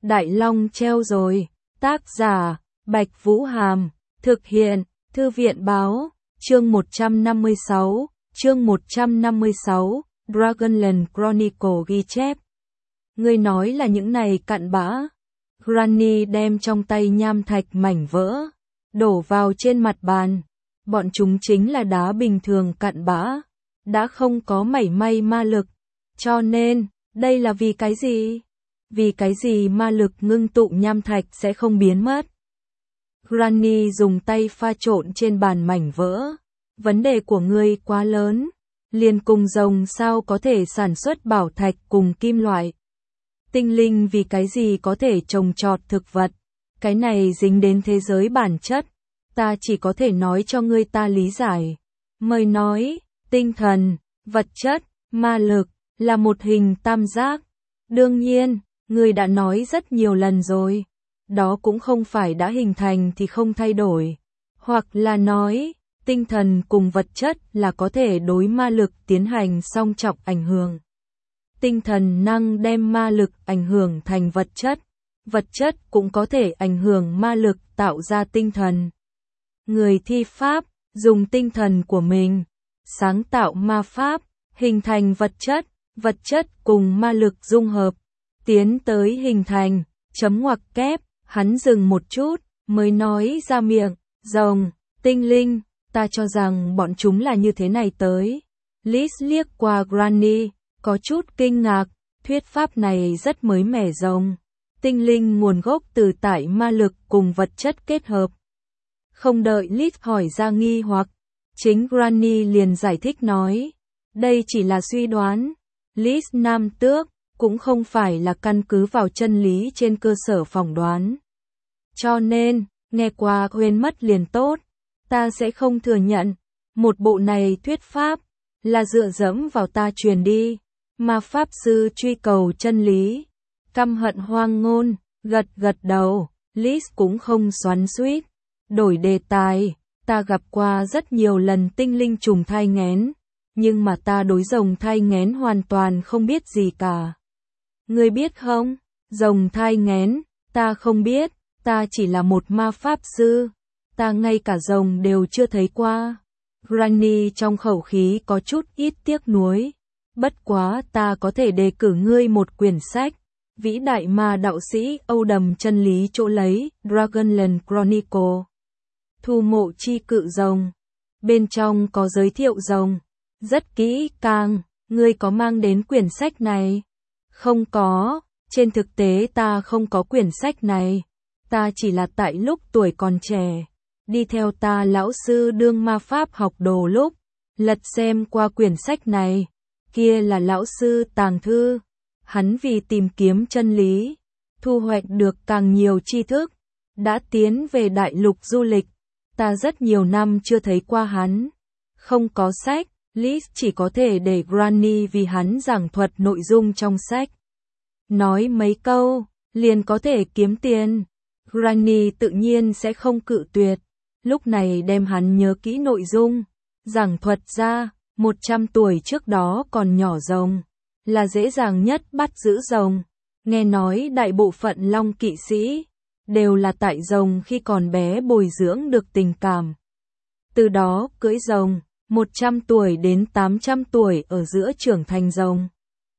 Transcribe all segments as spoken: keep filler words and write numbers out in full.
Đại Long treo rồi. Tác giả, Bạch Vũ Hàm. Thực hiện, Thư viện Báo. Chương một trăm năm mươi sáu. Chương một trăm năm mươi sáu. Dragonlance Chronicle ghi chép. Ngươi nói là những này cặn bã. Granny đem trong tay nham thạch mảnh vỡ, đổ vào trên mặt bàn. Bọn chúng chính là đá bình thường cặn bã, đã không có mảy may ma lực. Cho nên, đây là vì cái gì? Vì cái gì ma lực ngưng tụ nham thạch sẽ không biến mất? Granny dùng tay pha trộn trên bàn mảnh vỡ. Vấn đề của ngươi quá lớn. Liền cùng rồng sao có thể sản xuất bảo thạch cùng kim loại? Tinh linh vì cái gì có thể trồng trọt thực vật? Cái này dính đến thế giới bản chất. Ta chỉ có thể nói cho ngươi ta lý giải. Mời nói, tinh thần, vật chất, ma lực, là một hình tam giác. Đương nhiên, ngươi đã nói rất nhiều lần rồi. Đó cũng không phải đã hình thành thì không thay đổi. Hoặc là nói, tinh thần cùng vật chất là có thể đối ma lực tiến hành song trọng ảnh hưởng. Tinh thần năng đem ma lực ảnh hưởng thành vật chất. Vật chất cũng có thể ảnh hưởng ma lực tạo ra tinh thần. Người thi pháp, dùng tinh thần của mình, sáng tạo ma pháp, hình thành vật chất, vật chất cùng ma lực dung hợp, tiến tới hình thành, chấm ngoặc kép, hắn dừng một chút, mới nói ra miệng, rồng, tinh linh, ta cho rằng bọn chúng là như thế này tới. Liz liếc qua Granny, có chút kinh ngạc, thuyết pháp này rất mới mẻ rồng. Tinh linh nguồn gốc từ tại ma lực cùng vật chất kết hợp. Không đợi Liz hỏi ra nghi hoặc, chính Granny liền giải thích nói, đây chỉ là suy đoán. Liz nam tước, cũng không phải là căn cứ vào chân lý trên cơ sở phỏng đoán. Cho nên, nghe qua quên mất liền tốt, ta sẽ không thừa nhận, một bộ này thuyết pháp, là dựa dẫm vào ta truyền đi, mà pháp sư truy cầu chân lý. Căm hận hoang ngôn, gật gật đầu, Liz cũng không xoắn xuýt. Đổi đề tài, ta gặp qua rất nhiều lần tinh linh trùng thai nghén, nhưng mà ta đối rồng thai nghén hoàn toàn không biết gì cả. Ngươi biết không? Rồng thai nghén, ta không biết, ta chỉ là một ma pháp sư, ta ngay cả rồng đều chưa thấy qua. Granny trong khẩu khí có chút ít tiếc nuối. Bất quá ta có thể đề cử ngươi một quyển sách. Vĩ đại ma đạo sĩ Âu Đầm chân lý chỗ lấy, Dragonlance Chronicle. Thu mộ chi cự rồng. Bên trong có giới thiệu rồng. Rất kỹ càng, ngươi có mang đến quyển sách này? Không có, trên thực tế ta không có quyển sách này. Ta chỉ là tại lúc tuổi còn trẻ, đi theo ta lão sư đương ma pháp học đồ lúc, lật xem qua quyển sách này. Kia là lão sư tàng thư. Hắn vì tìm kiếm chân lý, thu hoạch được càng nhiều tri thức, đã tiến về đại lục du lịch. Ta rất nhiều năm chưa thấy qua hắn. Không có sách, Liz chỉ có thể để Granny vì hắn giảng thuật nội dung trong sách. Nói mấy câu, liền có thể kiếm tiền. Granny tự nhiên sẽ không cự tuyệt. Lúc này đem hắn nhớ kỹ nội dung, giảng thuật ra, một trăm tuổi trước đó còn nhỏ rồng, là dễ dàng nhất bắt giữ rồng. Nghe nói đại bộ phận long kỵ sĩ đều là tại rồng khi còn bé bồi dưỡng được tình cảm. Từ đó cưỡi rồng, một trăm tuổi đến tám trăm tuổi ở giữa trưởng thành rồng.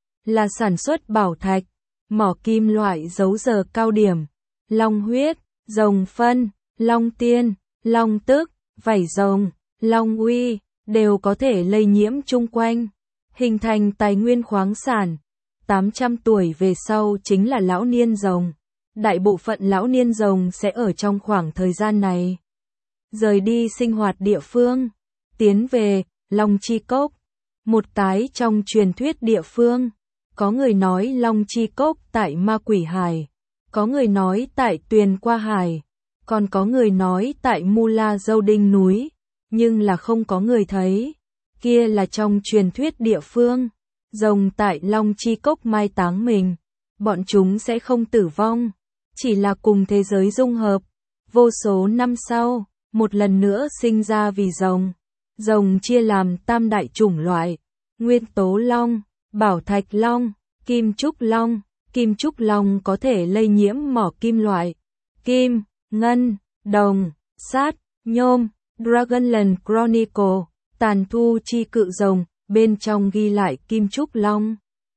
Là sản xuất bảo thạch, mỏ kim loại giấu giờ cao điểm, long huyết, rồng phân, long tiên, long tức, vảy rồng, long uy, đều có thể lây nhiễm chung quanh, hình thành tài nguyên khoáng sản. tám trăm tuổi về sau chính là lão niên rồng. Đại bộ phận lão niên rồng sẽ ở trong khoảng thời gian này rời đi sinh hoạt địa phương, tiến về Long Chi Cốc, một cái trong truyền thuyết địa phương. Có người nói Long Chi Cốc tại Ma Quỷ Hải, có người nói tại Tuyền Qua Hải, còn có người nói tại Mula Dâu Đinh núi, nhưng là không có người thấy. Kia là trong truyền thuyết địa phương. Rồng tại Long Chi Cốc mai táng mình, bọn chúng sẽ không tử vong, chỉ là cùng thế giới dung hợp. Vô số năm sau, một lần nữa sinh ra vì rồng. Rồng chia làm tam đại chủng loại: Nguyên tố long, Bảo thạch long, Kim trúc long, Kim trúc long có thể lây nhiễm mỏ kim loại, kim, ngân, đồng, sắt, nhôm. Dragonland Chronicle, tàn thu chi cự rồng, bên trong ghi lại kim trúc long.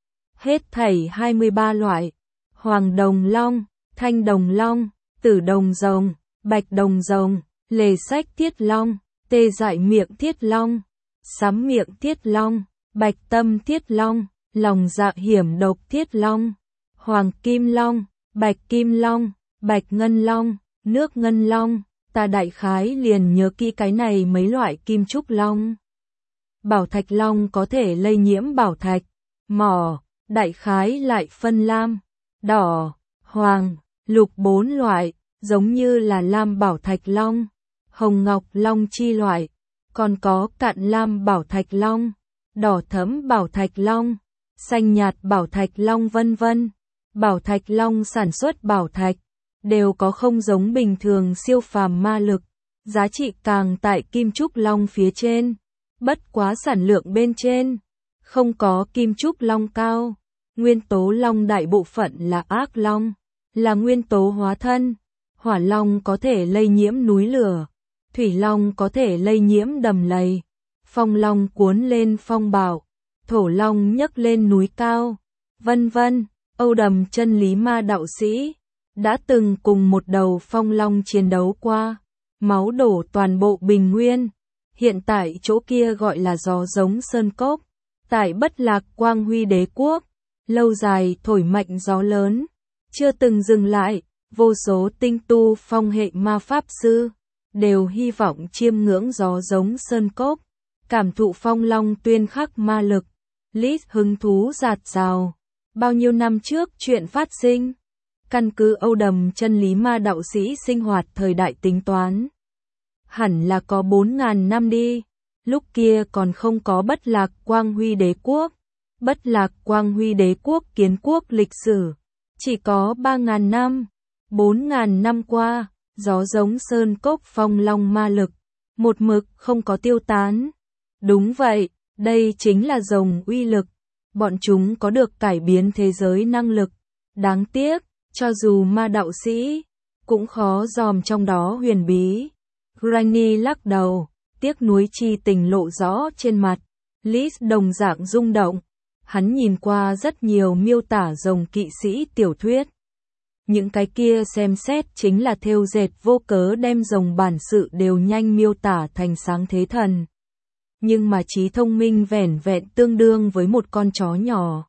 Hết thảy hai mươi ba loại: hoàng đồng long, thanh đồng long, tử đồng rồng, bạch đồng rồng, lề sách thiết long, tê dại miệng thiết long, sắm miệng thiết long, bạch tâm thiết long, lòng dạ hiểm độc thiết long, hoàng kim long, bạch kim long, bạch ngân long, nước ngân long. Ta đại khái liền nhớ kỹ cái này mấy loại kim trúc long. Bảo thạch long có thể lây nhiễm bảo thạch, mỏ, đại khái lại phân lam, đỏ, hoàng, lục bốn loại, giống như là lam bảo thạch long, hồng ngọc long chi loại, còn có cạn lam bảo thạch long, đỏ thẫm bảo thạch long, xanh nhạt bảo thạch long vân vân. Bảo thạch long sản xuất bảo thạch đều có không giống bình thường siêu phàm ma lực, giá trị càng tại kim trúc long phía trên, bất quá sản lượng bên trên không có kim trúc long cao. Nguyên tố long đại bộ phận là ác long, là nguyên tố hóa thân. Hỏa long có thể lây nhiễm núi lửa, thủy long có thể lây nhiễm đầm lầy, phong long cuốn lên phong bạo, thổ long nhấc lên núi cao, vân vân. Âu Đầm Chân Lý Ma đạo sĩ đã từng cùng một đầu phong long chiến đấu qua, máu đổ toàn bộ bình nguyên. Hiện tại chỗ kia gọi là gió giống sơn cốc, tại Bất Lạc Quang Huy Đế quốc, lâu dài thổi mạnh gió lớn, chưa từng dừng lại. Vô số tinh tu phong hệ ma pháp sư đều hy vọng chiêm ngưỡng gió giống sơn cốc, cảm thụ phong long tuyên khắc ma lực. Lít hứng thú dạt dào. Bao nhiêu năm trước chuyện phát sinh, căn cứ Âu Đầm Chân Lý Ma đạo sĩ sinh hoạt thời đại tính toán, hẳn là có bốn ngàn năm đi. Lúc kia còn không có Bất Lạc Quang Huy Đế quốc. Bất Lạc Quang Huy Đế quốc kiến quốc lịch sử chỉ có ba ngàn năm. Bốn ngàn năm qua, gió giống sơn cốc phong long ma lực một mực không có tiêu tán. Đúng vậy, đây chính là rồng uy lực. Bọn chúng có được cải biến thế giới năng lực. Đáng tiếc, cho dù ma đạo sĩ cũng khó dòm trong đó huyền bí. Granny lắc đầu, tiếc nuối chi tình lộ rõ trên mặt. Liz đồng dạng rung động. Hắn nhìn qua rất nhiều miêu tả rồng kỵ sĩ tiểu thuyết. Những cái kia xem xét chính là thêu dệt vô cớ đem rồng bản sự đều nhanh miêu tả thành sáng thế thần. Nhưng mà trí thông minh vẻn vẹn tương đương với một con chó nhỏ.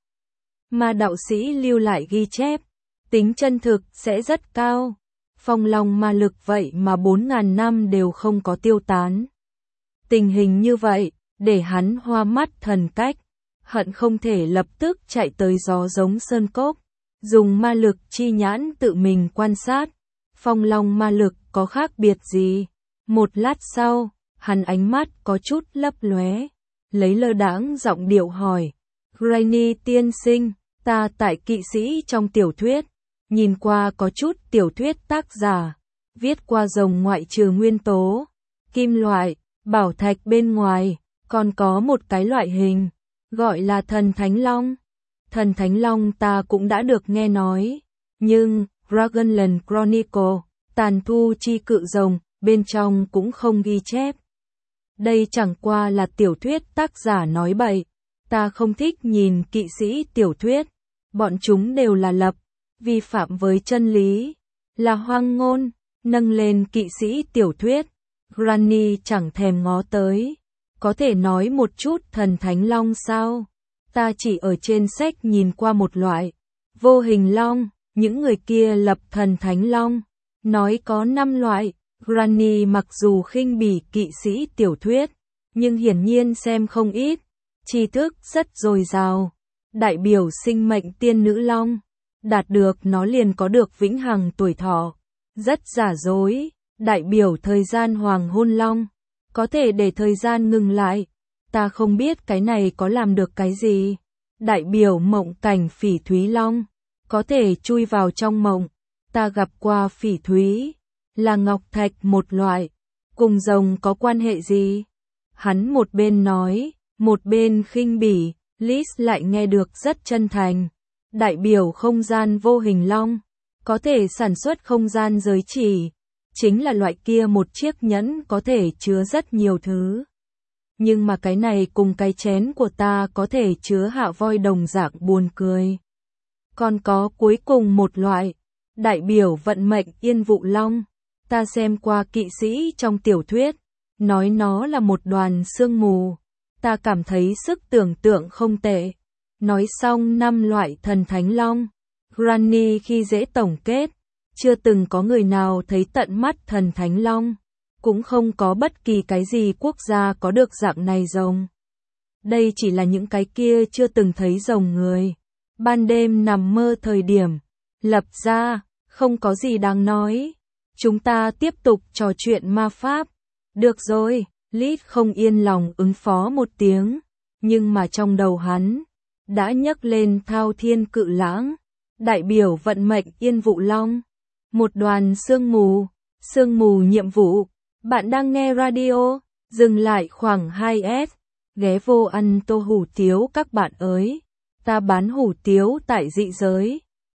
Mà đạo sĩ lưu lại ghi chép, tính chân thực sẽ rất cao. Phong long ma lực vậy mà bốn ngàn năm đều không có tiêu tán. Tình hình như vậy, để hắn hoa mắt thần cách, hận không thể lập tức chạy tới gió giống sơn cốc, dùng ma lực chi nhãn tự mình quan sát. Phong long ma lực có khác biệt gì? Một lát sau, hắn ánh mắt có chút lấp lóe, lấy lơ đãng giọng điệu hỏi, Granny tiên sinh, ta tại kỵ sĩ trong tiểu thuyết, nhìn qua có chút tiểu thuyết tác giả, viết qua rồng ngoại trừ nguyên tố, kim loại, bảo thạch bên ngoài, còn có một cái loại hình, gọi là thần thánh long. Thần thánh long ta cũng đã được nghe nói, nhưng, Dragonland Chronicle, tàn thu chi cự rồng, bên trong cũng không ghi chép. Đây chẳng qua là tiểu thuyết tác giả nói bậy, ta không thích nhìn kỵ sĩ tiểu thuyết, bọn chúng đều là lập, vi phạm với chân lý, là hoang ngôn, nâng lên kỵ sĩ tiểu thuyết. Granny chẳng thèm ngó tới, có thể nói một chút thần thánh long sao? Ta chỉ ở trên sách nhìn qua một loại, vô hình long, những người kia lập thần thánh long, nói có năm loại. Granny mặc dù khinh bỉ kỵ sĩ tiểu thuyết, nhưng hiển nhiên xem không ít, tri thức rất dồi dào. Đại biểu sinh mệnh tiên nữ long, đạt được nó liền có được vĩnh hằng tuổi thọ, rất giả dối. Đại biểu thời gian hoàng hôn long, có thể để thời gian ngừng lại, ta không biết cái này có làm được cái gì. Đại biểu mộng cảnh phỉ thúy long, có thể chui vào trong mộng, ta gặp qua phỉ thúy, là ngọc thạch một loại, cùng rồng có quan hệ gì? Hắn một bên nói, một bên khinh bỉ, Liz lại nghe được rất chân thành. đại biểu không gian vô hình long, có thể sản xuất không gian giới chỉ, chính là loại kia một chiếc nhẫn có thể chứa rất nhiều thứ. Nhưng mà cái này cùng cái chén của ta có thể chứa hạ voi đồng dạng buồn cười. Còn có cuối cùng một loại, đại biểu vận mệnh yên vụ long, ta xem qua kỵ sĩ trong tiểu thuyết, nói nó là một đoàn sương mù, ta cảm thấy sức tưởng tượng không tệ. Nói xong năm loại thần thánh long, Granny khi dễ tổng kết, chưa từng có người nào thấy tận mắt thần thánh long, cũng không có bất kỳ cái gì quốc gia có được dạng này rồng. Đây chỉ là những cái kia chưa từng thấy rồng người. Ban đêm nằm mơ thời điểm, lập ra, không có gì đáng nói. Chúng ta tiếp tục trò chuyện ma pháp. Được rồi, Lít không yên lòng ứng phó một tiếng, nhưng mà trong đầu hắn đã nhấc lên thao thiên cự lãng, đại biểu vận mệnh yên vụ long. Một đoàn sương mù, sương mù nhiệm vụ. Bạn đang nghe radio, dừng lại khoảng hai s, ghé vô ăn tô hủ tiếu các bạn ơi. Ta bán hủ tiếu tại dị giới.